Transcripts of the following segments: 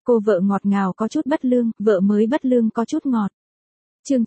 Cô vợ ngọt ngào có chút bất lương, vợ mới bất lương có chút ngọt. Chương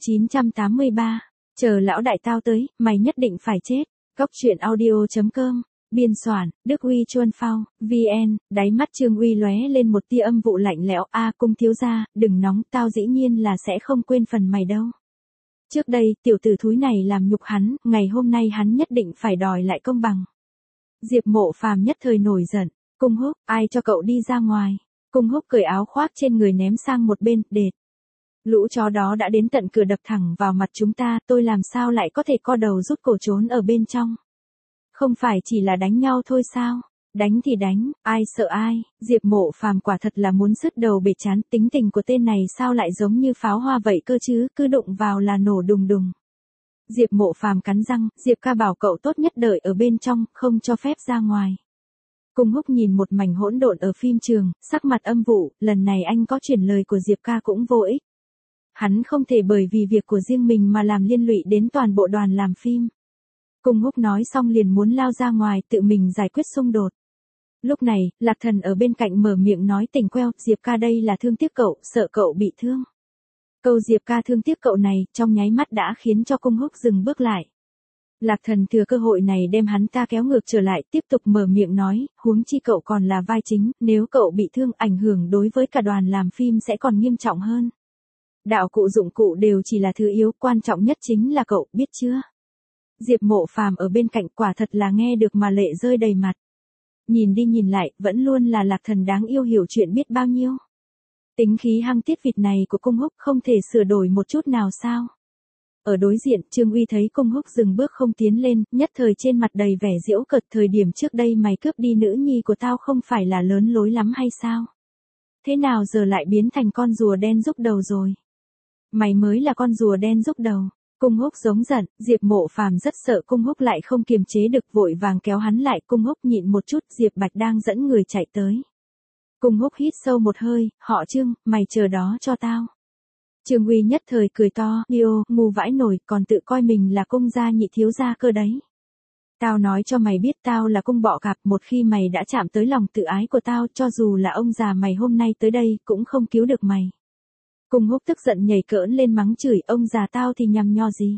983. Chờ lão đại tao tới, mày nhất định phải chết. Cóc truyện audio.com. Biên soạn, Đức Uy Chuân Phao, VN. Đáy mắt Trương Uy lóe lên một tia âm vụ lạnh lẽo. Cung thiếu gia, đừng nóng, tao dĩ nhiên là sẽ không quên phần mày đâu. Trước đây, tiểu tử thúi này làm nhục hắn, ngày hôm nay hắn nhất định phải đòi lại công bằng. Diệp Mộ Phàm nhất thời nổi giận. Cung Húc, ai cho cậu đi ra ngoài? Cung Húc cởi áo khoác trên người ném sang một bên, đệt. Lũ chó đó đã đến tận cửa đập thẳng vào mặt chúng ta, tôi làm sao lại có thể co đầu rút cổ trốn ở bên trong? Không phải chỉ là đánh nhau thôi sao? Đánh thì đánh, ai sợ ai? Diệp Mộ Phàm quả thật là muốn sứt đầu bể chán, tính tình của tên này sao lại giống như pháo hoa vậy cơ chứ, cứ đụng vào là nổ đùng đùng. Diệp Mộ Phàm cắn răng, Diệp ca bảo cậu tốt nhất đợi ở bên trong, không cho phép ra ngoài. Cung Húc nhìn một mảnh hỗn độn ở phim trường, sắc mặt âm vụ, lần này anh có chuyển lời của Diệp ca cũng vô ích. Hắn không thể bởi vì việc của riêng mình mà làm liên lụy đến toàn bộ đoàn làm phim. Cung Húc nói xong liền muốn lao ra ngoài tự mình giải quyết xung đột. Lúc này, Lạc Thần ở bên cạnh mở miệng nói tỉnh queo, Diệp ca đây là thương tiếc cậu, sợ cậu bị thương. Câu Diệp ca thương tiếc cậu này, trong nháy mắt đã khiến cho Cung Húc dừng bước lại. Lạc Thần thừa cơ hội này đem hắn ta kéo ngược trở lại, tiếp tục mở miệng nói, huống chi cậu còn là vai chính, nếu cậu bị thương ảnh hưởng đối với cả đoàn làm phim sẽ còn nghiêm trọng hơn. Đạo cụ dụng cụ đều chỉ là thứ yếu, quan trọng nhất chính là cậu, biết chưa? Diệp Mộ Phàm ở bên cạnh quả thật là nghe được mà lệ rơi đầy mặt. Nhìn đi nhìn lại, vẫn luôn là Lạc Thần đáng yêu hiểu chuyện biết bao nhiêu. Tính khí hăng tiết vịt này của Cung Húc không thể sửa đổi một chút nào sao? Ở đối diện, Trương Uy thấy Cung Húc dừng bước không tiến lên, nhất thời trên mặt đầy vẻ giễu cợt, thời điểm trước đây mày cướp đi nữ nhi của tao không phải là lớn lối lắm hay sao? Thế nào giờ lại biến thành con rùa đen rúc đầu rồi? Mày mới là con rùa đen rúc đầu. Cung Húc giống giận, Diệp Mộ Phàm rất sợ Cung Húc lại không kiềm chế được vội vàng kéo hắn lại, Cung Húc nhịn một chút, Diệp Bạch đang dẫn người chạy tới. Cung Húc hít sâu một hơi, họ Trương, mày chờ đó cho tao. Trương Uy nhất thời cười to, điêu, ngu vãi nổi, còn tự coi mình là cung gia nhị thiếu gia cơ đấy. Tao nói cho mày biết tao là cung bọ cạp, một khi mày đã chạm tới lòng tự ái của tao, cho dù là ông già mày hôm nay tới đây, cũng không cứu được mày. Cung Húc tức giận nhảy cỡn lên mắng chửi, ông già tao thì nhằm nho gì.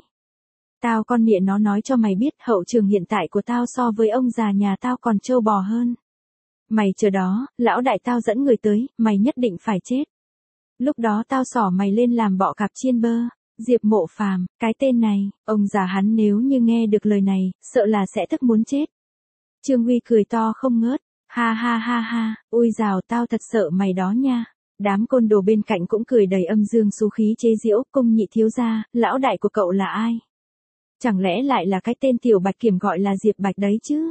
Tao con mẹ nó nói cho mày biết hậu trường hiện tại của tao so với ông già nhà tao còn trâu bò hơn. Mày chờ đó, lão đại tao dẫn người tới, mày nhất định phải chết. Lúc đó tao xỏ mày lên làm bọ cạp chiên bơ. Diệp Mộ Phàm, cái tên này, ông già hắn nếu như nghe được lời này, sợ là sẽ tức muốn chết. Trương Uy cười to không ngớt, ha ha ha ha, ôi dào tao thật sợ mày đó nha. Đám côn đồ bên cạnh cũng cười đầy âm dương xú khí chế giễu, Cung nhị thiếu gia, lão đại của cậu là ai? Chẳng lẽ lại là cái tên tiểu Bạch Kiểm gọi là Diệp Bạch đấy chứ?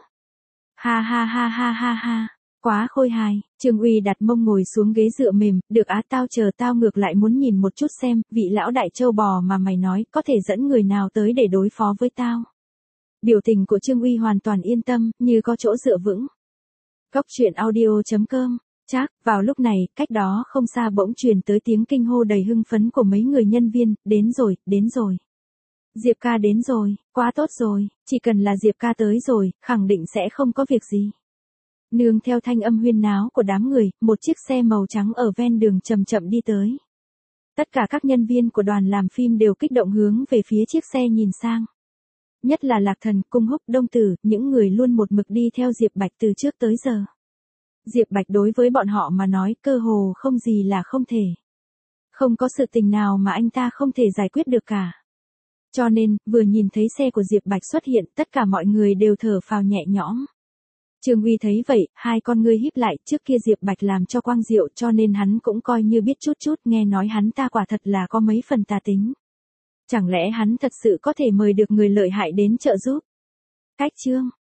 Ha ha ha ha ha ha, quá khôi hài. Trương Uy đặt mông ngồi xuống ghế dựa mềm, được tao chờ tao ngược lại muốn nhìn một chút xem, vị lão đại châu bò mà mày nói có thể dẫn người nào tới để đối phó với tao. Biểu tình của Trương Uy hoàn toàn yên tâm, như có chỗ dựa vững. Cóc truyện audio.com. Chắc, vào lúc này, cách đó không xa bỗng truyền tới tiếng kinh hô đầy hưng phấn của mấy người nhân viên, đến rồi, đến rồi. Diệp ca đến rồi, quá tốt rồi, chỉ cần là Diệp ca tới rồi, khẳng định sẽ không có việc gì. Nương theo thanh âm huyên náo của đám người, một chiếc xe màu trắng ở ven đường chậm chậm đi tới. Tất cả các nhân viên của đoàn làm phim đều kích động hướng về phía chiếc xe nhìn sang. Nhất là Lạc Thần, Cung Húc, Đông Tử, những người luôn một mực đi theo Diệp Bạch từ trước tới giờ. Diệp Bạch đối với bọn họ mà nói cơ hồ không gì là không thể. Không có sự tình nào mà anh ta không thể giải quyết được cả. Cho nên, vừa nhìn thấy xe của Diệp Bạch xuất hiện, tất cả mọi người đều thở phào nhẹ nhõm. Trương Uy thấy vậy, hai con ngươi híp lại, trước kia Diệp Bạch làm cho quang diệu cho nên hắn cũng coi như biết chút chút, nghe nói hắn ta quả thật là có mấy phần tà tính. Chẳng lẽ hắn thật sự có thể mời được người lợi hại đến trợ giúp? Cách chương.